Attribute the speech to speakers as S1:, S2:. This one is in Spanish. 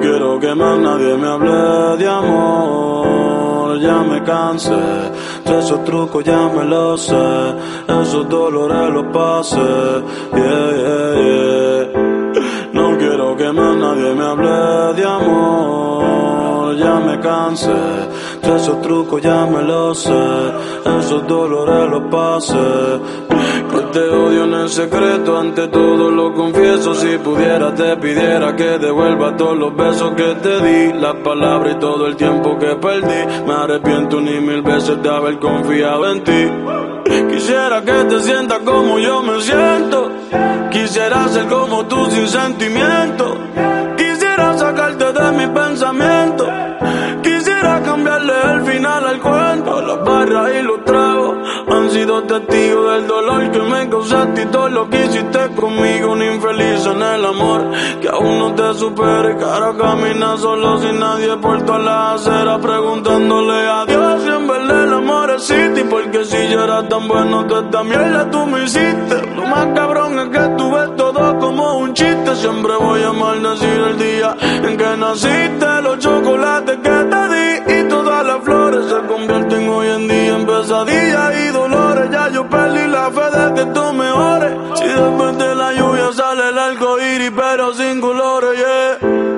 S1: quiero que más nadie me hable de amor, ya me cansé. De esos trucos ya me los sé, esos dolores los pasé. No quiero que más nadie me hable de amor, ya me cansé. De esos trucos ya me los sé, esos dolores los pasé. Que te odio en el secreto, ante todo lo confieso. Si pudiera te pidiera que devuelva todos los besos que te di, las palabras y todo el tiempo que perdí. Me arrepiento ni mil veces de haber confiado en ti. Quisiera que te sientas como yo me siento, quisiera ser como tú sin sentimiento, quisiera sacarte de mi pensamiento, quisiera cambiarle el final al cuento. Las barras y los tragos han sido testigos del dolor que me causaste y todo lo que hiciste conmigo. Un infeliz en el amor que aún no te supere, que ahora camina solo sin nadie por todas las aceras, preguntándole a Dios si en verdad el amor existe. Porque si yo era tan bueno, toda esta mierda tú me hiciste. Lo más cabrón es que tú ves todo como un chiste. Siempre voy a maldecir el día en que naciste, los chocolates que te di y todas las flores se convierten hoy en día en pesadillas y dolores. Ya yo perdí la fe de que tú mejores. Si después de la lluvia sale el arco iris pero sin colores, yeah.